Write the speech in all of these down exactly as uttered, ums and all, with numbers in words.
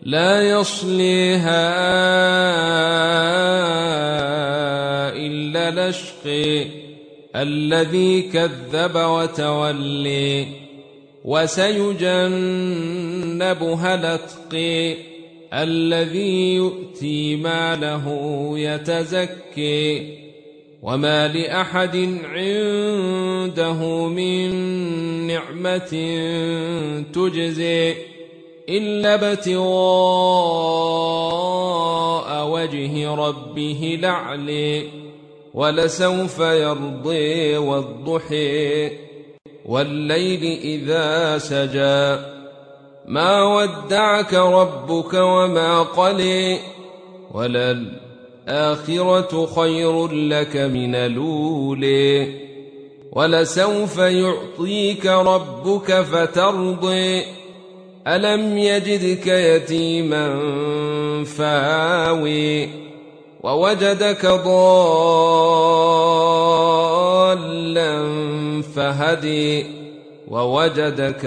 لا يصليها إلا الأشقي الذي كذب وتولي وسيجنبها الأتقي الذي يؤتي ماله يتزكي وما لأحد عنده من نعمة تجزي إلا ابتغاء وجه ربه الأعلى ولسوف يرضي والضحى والليل إذا سجى ما ودعك ربك وما قلى وللآخرة خير لك من الأولى ولسوف يعطيك ربك فترضي ألم يجدك يتيما فآوي ووجدك ضالا فهدي ووجدك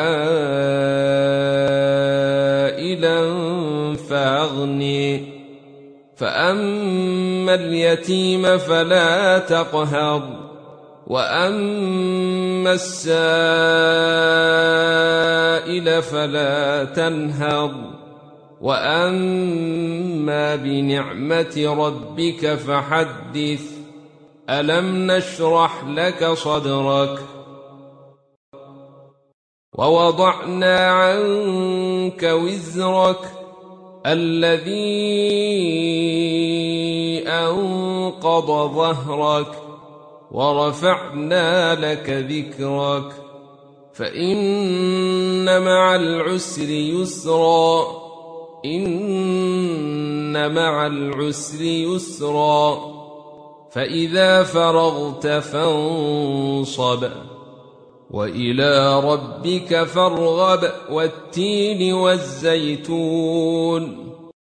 عائلا فأغني فأما اليتيم فلا تقهر وأما السائل فلا تنهر وأما بنعمة ربك فحدث ألم نشرح لك صدرك ووضعنا عنك وزرك الذي أنقض ظهرك ورفعنا لك ذكرك فإن مع العسر يسرا إن مع العسر يسرا فإذا فرغت فانصب وإلى ربك فارغب والتين والزيتون